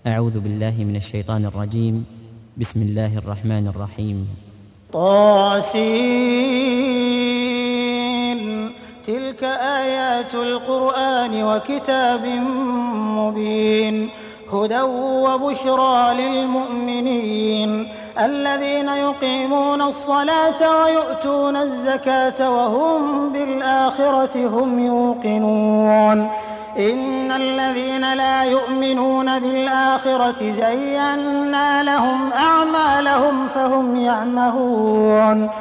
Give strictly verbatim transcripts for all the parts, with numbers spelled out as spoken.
أعوذ بالله من الشيطان الرجيم. بسم الله الرحمن الرحيم. طاسين تلك آيات القرآن وكتاب مبين هدى وبشرى للمؤمنين الذين يقيمون الصلاة ويؤتون الزكاة وهم بالآخرة هم يوقنون إن الذين لا يؤمنون بالآخرة زينا لهم أعمالهم فهم يعمهون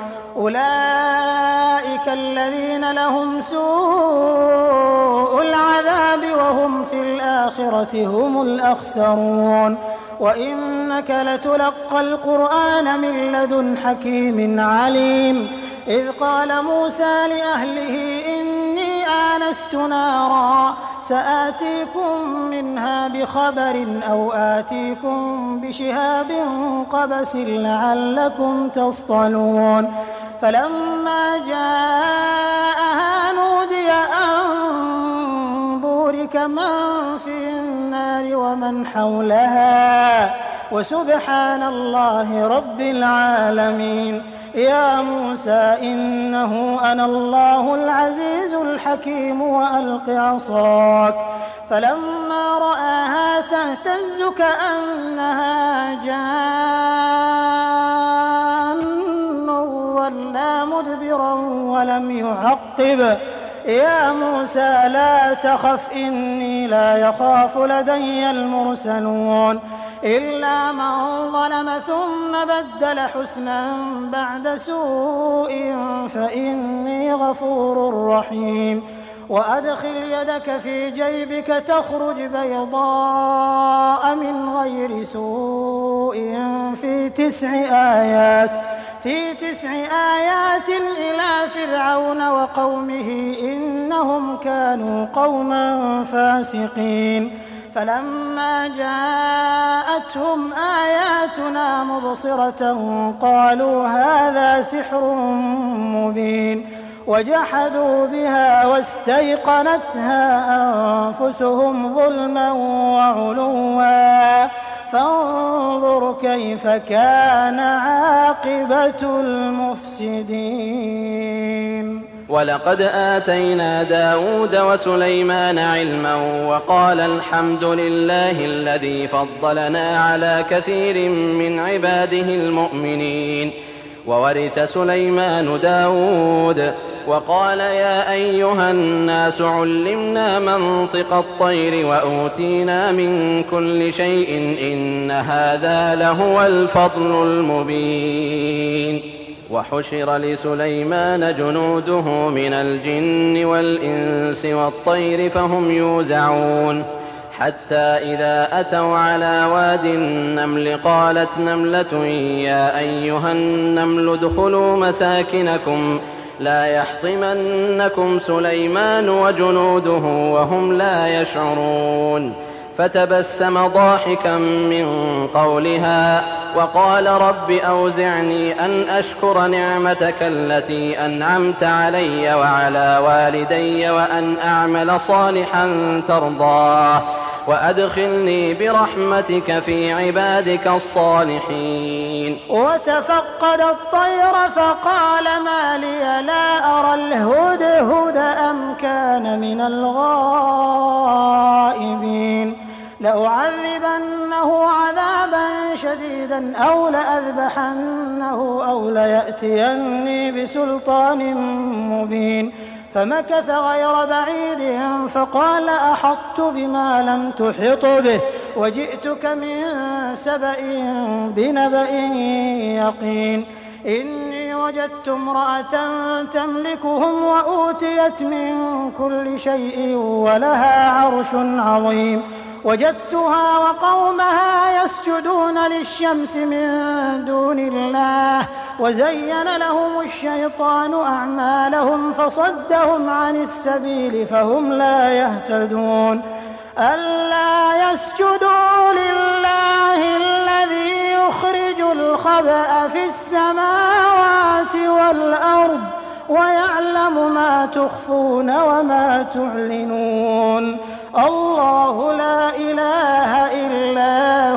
أولئك الذين لهم سوء العذاب وهم في الآخرة هم الأخسرون وإنك لتلقى القرآن من لدن حكيم عليم إذ قال موسى لأهله إني آنست نارا سآتيكم منها بخبر أو آتيكم بشهاب قبس لعلكم تصطلون فلما جاءها نودي أن بورك من في النار ومن حولها وسبحان الله رب العالمين يا موسى إنه أنا الله العزيز الحكيم وألق عصاك فلما رآها تهتز كأنها جان ولا مدبرا ولم يعقب يا موسى لا تخف إني لا يخاف لدي المرسلون إلا من ظلم ثم بدل حسنا بعد سوء فإني غفور رحيم وأدخل يدك في جيبك تخرج بيضاء من غير سوء في تسع آيات في تسع آيات إلى فرعون وقومه إنهم كانوا قوما فاسقين فلما جاءتهم آياتنا مبصرة قالوا هذا سحر مبين وجحدوا بها واستيقنتها أنفسهم ظلما وعلوا فانظر كيف كان عاقبة المفسدين. ولقد آتينا داود وسليمان علما وقال الحمد لله الذي فضلنا على كثير من عباده المؤمنين وورث سليمان داود وقال يا أيها الناس علمنا منطق الطير وأوتينا من كل شيء إن هذا لهو الفضل المبين. وحشر لسليمان جنوده من الجن والإنس والطير فهم يوزعون حتى إذا أتوا على واد النمل قالت نملة يا أيها النمل ادخلوا مساكنكم لا يحطمنكم سليمان وجنوده وهم لا يشعرون فتبسم ضاحكا من قولها وقال رب أوزعني أن أشكر نعمتك التي أنعمت علي وعلى والدي وأن أعمل صالحا ترضاه وأدخلني برحمتك في عبادك الصالحين. وتفقد الطير فقال ما لي لا أرى الهدهد أم كان من الغائبين لأعذبنه عذابا شديدا أو لأذبحنه أو ليأتيني بسلطان مبين فمكث غير بعيد فقال أحطت بما لم تحط به وجئتك من سبأ بنبأ يقين إني وجدت امرأة تملكهم وأوتيت من كل شيء ولها عرش عظيم وجدتها وقومها يسجدون للشمس من دون الله وزين لهم الشيطان أعمالهم فصدهم عن السبيل فهم لا يهتدون ألا يسجدوا لله الذي يخرج الخبأ في السماوات والأرض ويعلم ما تخفون وما تعلنون الله لا إله إلا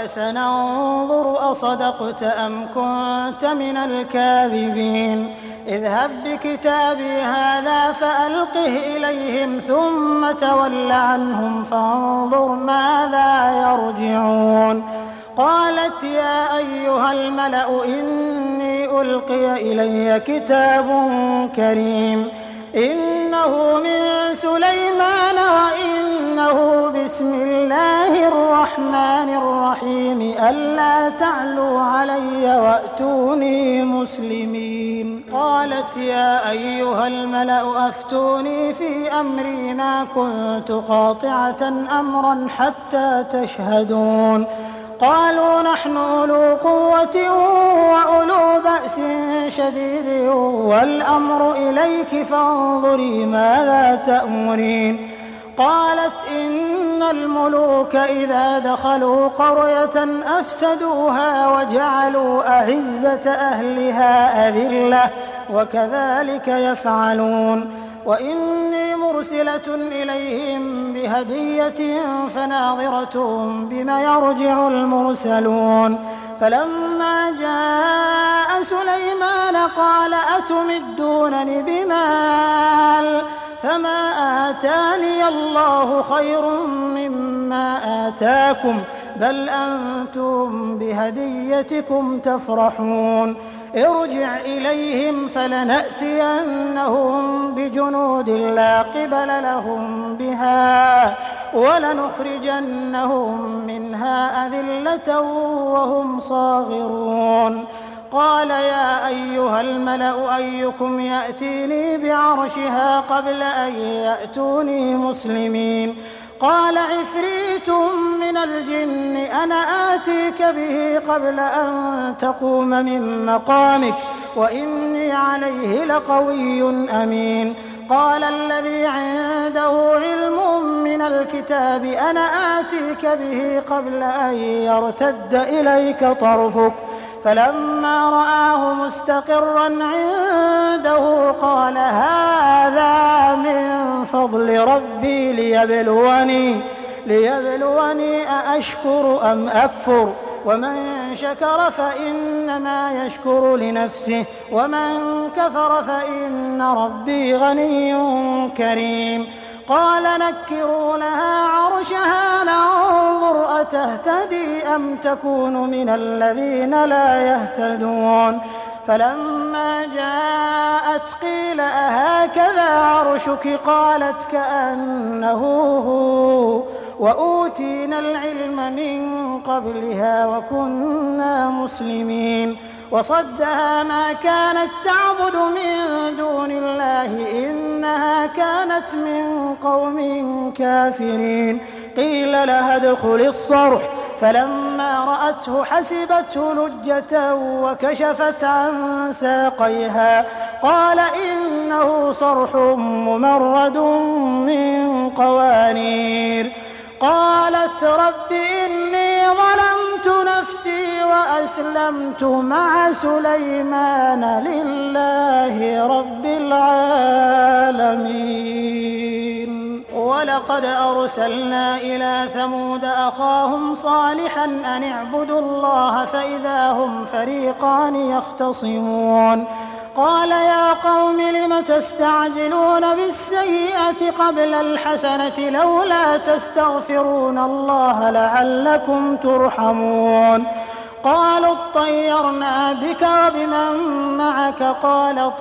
فسننظر أصدقت أم كنت من الكاذبين اذهب بكتابي هذا فألقه إليهم ثم تول عنهم فانظر ماذا يرجعون قالت يا أيها الملأ إني ألقي إلي كتاب كريم إنه من سليمان وإنه بسم الله الرحمن الرحيم ألا تعلوا علي وأتوني مسلمين قالت يا أيها الملأ أفتوني في أمري ما كنت قاطعة أمرا حتى تشهدون قالوا نحن أولو قوة وأولو بأس شديد والأمر إليك فانظري ماذا تأمرين قالت إن الملوك إذا دخلوا قرية أفسدوها وجعلوا أعزة أهلها أذلة وكذلك يفعلون وإني مرسلة إليهم بهدية فناظرة بما يرجع المرسلون فلما جاء سليمان قال أتمدونني بمال فما آتاني الله خير مما آتاكم بل أنتم بهديتكم تفرحون ارجع إليهم فلنأتينهم بجنود لا قبل لهم بها ولنخرجنهم منها أذلة وهم صاغرون قال يا أيها الملأ أيكم يأتيني بعرشها قبل أن يأتوني مسلمين قال عفريت من الجن أنا آتيك به قبل أن تقوم من مقامك وإني عليه لقوي أمين قال الذي عنده علم من الكتاب أنا آتيك به قبل أن يرتد إليك طرفك فلما رآه مستقرا عنده قال هذا من فضل ربي ليبلوني ليبلوني أأشكر أم أكفر ومن شكر فإنما يشكر لنفسه ومن كفر فإن ربي غني كريم قال نكروا لها عرشها ننظر أتهتدي أم تكون من الذين لا يهتدون فلما جاءت قيل أهكذا عرشك قالت كأنه هو وأوتينا العلم من قبلها وكنا مسلمين وصدها ما كانت تعبد من دون الله إنها كانت من قوم كافرين قيل لها ادخل الصرح فلما رأته حسبته لجة وكشفت عن ساقيها قال إنه صرح ممرد من قوانير قالت رب إني ظلمت نفسي وأسلمت مع سليمان لله رب العالمين ولقد أرسلنا إلى ثمود أخاهم صالحا أن اعبدوا الله فإذا هم فريقان يختصمون قال يا قوم لم تستعجلون بالسيئة قبل الحسنة لولا تستغفرون الله لعلكم ترحمون قالوا اطيرنا بك وبمن معك قال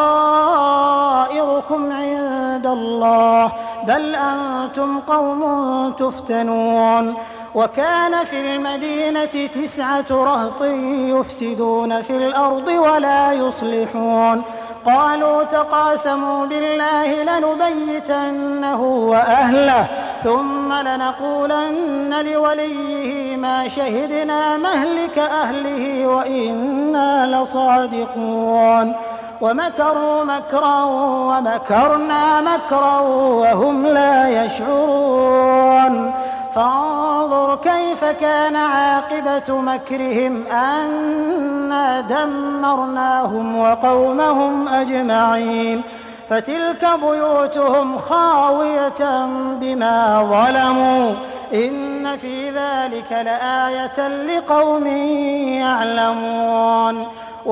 طائركم عند الله بل أنتم قوم تفتنون وكان في المدينة تسعة رهط يفسدون في الأرض ولا يصلحون قالوا تقاسموا بالله لنبيتنه وأهله ثم لنقولن لوليه ما شهدنا مهلك أهله وإنا لصادقون ومكروا مكرا ومكرنا مكرا وهم لا يشعرون فانظر كيف كان عاقبة مكرهم أنا دمرناهم وقومهم أجمعين فتلك بيوتهم خاوية بما ظلموا إن في ذلك لآية لقوم يعلمون.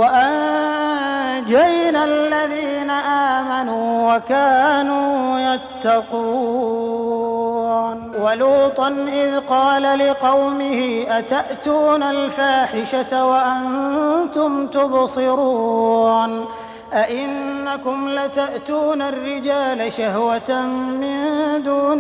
وأنجينا الذين آمنوا وكانوا يتقون. ولوطا إذ قال لقومه أتأتون الفاحشة وأنتم تبصرون أئنكم لتأتون الرجال شهوة من دون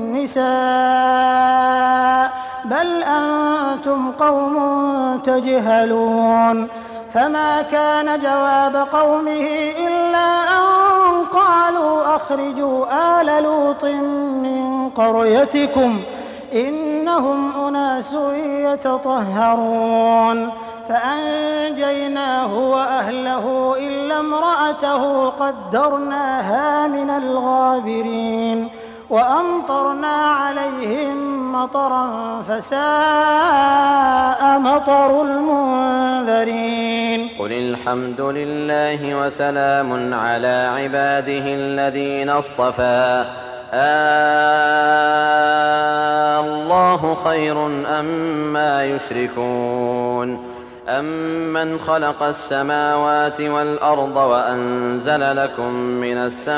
النساء بل أنتم قوم تجهلون. فما كان جواب قومه إلا أن قالوا أخرجوا آل لوط من قريتكم إنهم أناس يتطهرون. فأنجيناه وأهله إلا امرأته قدرناها من الغابرين وأمطرنا عليهم مطرا فساء مطر المنذرين. قل الحمد لله وسلام على عباده الذين اصطفى الله خير أما يشركون أمن خلق السماوات والأرض وأنزل لكم من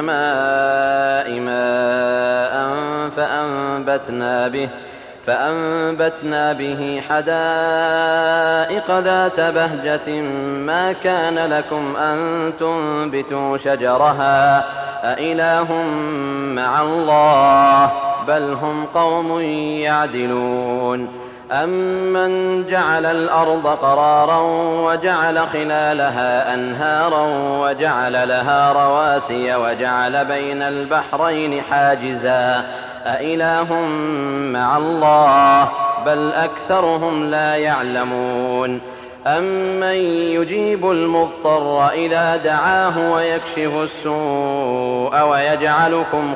السماء ماء فأنبتنا به فأنبتنا به حدائق ذات بهجة ما كان لكم أن تنبتوا شجرها أإله مع الله بل هم قوم يعدلون. أمن جعل الأرض قرارا وجعل خلالها أنهارا وجعل لها رواسي وجعل بين البحرين حاجزا أإله مع الله بل أكثرهم لا يعلمون. أمن يجيب المضطر إذا دعاه ويكشف السوء ويجعلكم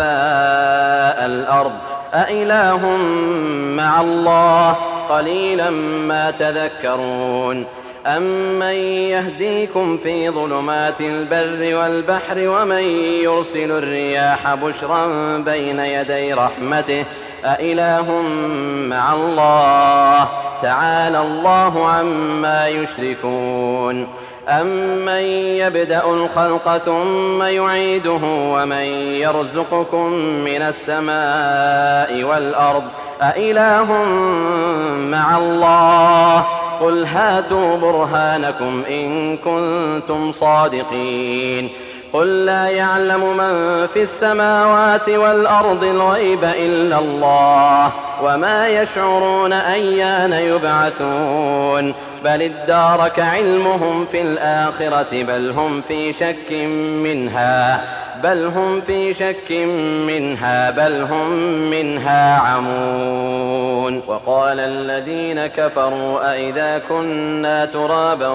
خلفاء الأرض أإله مع الله قليلا ما تذكرون. أمن يهديكم في ظلمات البر والبحر ومن يرسل الرياح بشرا بين يدي رحمته أإله مع الله تعالى الله عما يشركون. أمن يبدأ الخلق ثم يعيده ومن يرزقكم من السماء والأرض أإله مع الله قل هاتوا برهانكم إن كنتم صادقين. قل لا يعلم من في السماوات والأرض الغيب إلا الله وما يشعرون أيان يبعثون بل ادارك علمهم في الآخرة بل هم في شك منها بل هم في شك منها بل هم منها عمون. وقال الذين كفروا أئذا كنا ترابا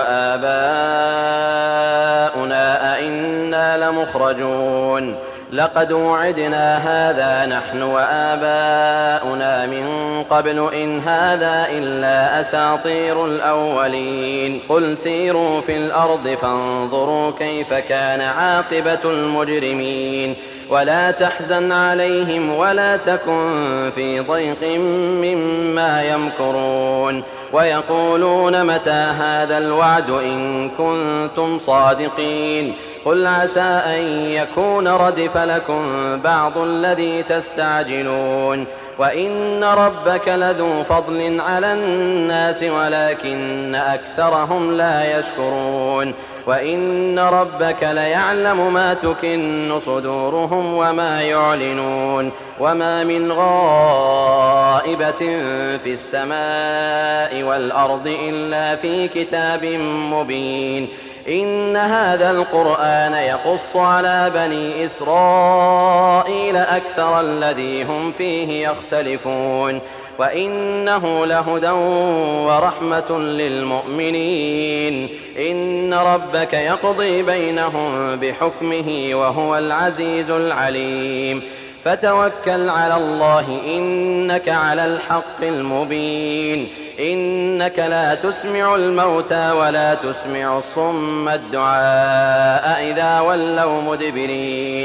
وآباؤنا أئنا لمخرجون لقد وعدنا هذا نحن وآباؤنا من قبل إن هذا إلا أساطير الأولين. قل سيروا في الأرض فانظروا كيف كان عاقبة المجرمين ولا تحزن عليهم ولا تكن في ضيق مما يمكرون ويقولون متى هذا الوعد إن كنتم صادقين. قل عسى أن يكون ردف لكم بعض الذي تستعجلون وإن ربك لذو فضل على الناس ولكن أكثرهم لا يشكرون. وإن ربك ليعلم ما تكن صدورهم وما يعلنون وما من غائبة في السماء والأرض إلا في كتاب مبين. إن هذا القرآن يقص على بني إسرائيل أكثر الذي هم فيه يختلفون وإنه لهدى ورحمة للمؤمنين. إن ربك يقضي بينهم بحكمه وهو العزيز العليم. فتوكل على الله إنك على الحق المبين. إنك لا تسمع الموتى ولا تسمع الصم الدعاء إذا ولوا مدبرين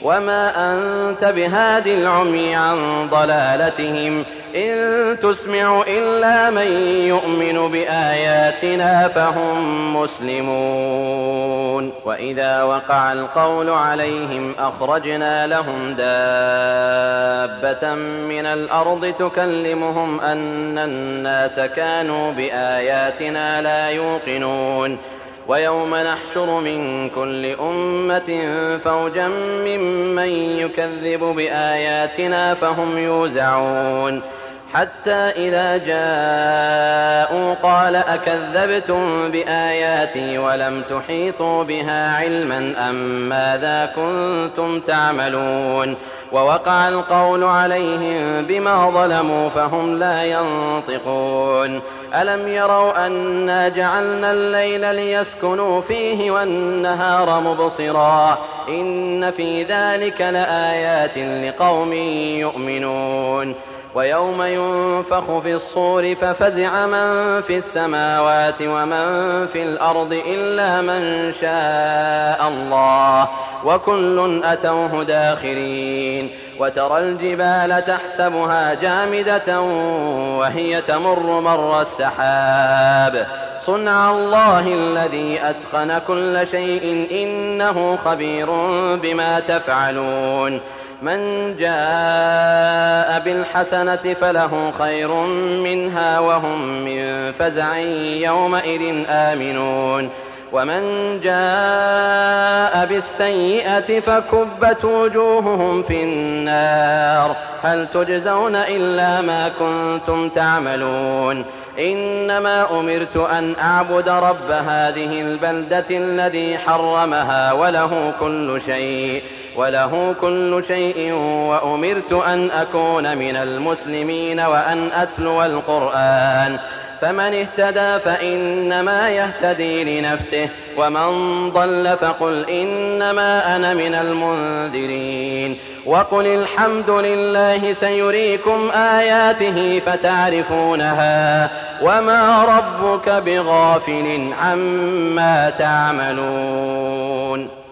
وما أنت بهاد العمي عن ضلالتهم إن تسمع إلا من يؤمن بآياتنا فهم مسلمون وإذا وقع القول عليهم أخرجنا لهم دابة من الأرض تكلمهم أن الناس كانوا بآياتنا لا يوقنون ويوم نحشر من كل أمة فوجا ممن يكذب بآياتنا فهم يوزعون حتى إذا جاءوا قال أكذبتم بآياتي ولم تحيطوا بها علما أم ماذا كنتم تعملون ووقع القول عليهم بما ظلموا فهم لا ينطقون ألم يروا أنا جعلنا الليل ليسكنوا فيه والنهار مبصرا إن في ذلك لآيات لقوم يؤمنون ويوم ينفخ في الصور ففزع من في السماوات ومن في الأرض إلا من شاء الله وكل أتوه داخرين وترى الجبال تحسبها جامدة وهي تمر مر السحاب صنع الله الذي أتقن كل شيء إنه خبير بما تفعلون من جاء بالحسنة فله خير منها وهم من فزع يومئذ آمنون ومن جاء بالسيئة فكبت وجوههم في النار هل تجزون إلا ما كنتم تعملون إنما أمرت أن أعبد رب هذه البلدة الذي حرمها وله كل شيء وله كل شيء وأمرت أن أكون من المسلمين وأن أتلو القرآن فمن اهتدى فإنما يهتدي لنفسه ومن ضل فقل إنما أنا من المنذرين وقل الحمد لله سيريكم آياته فتعرفونها وما ربك بغافل عما تعملون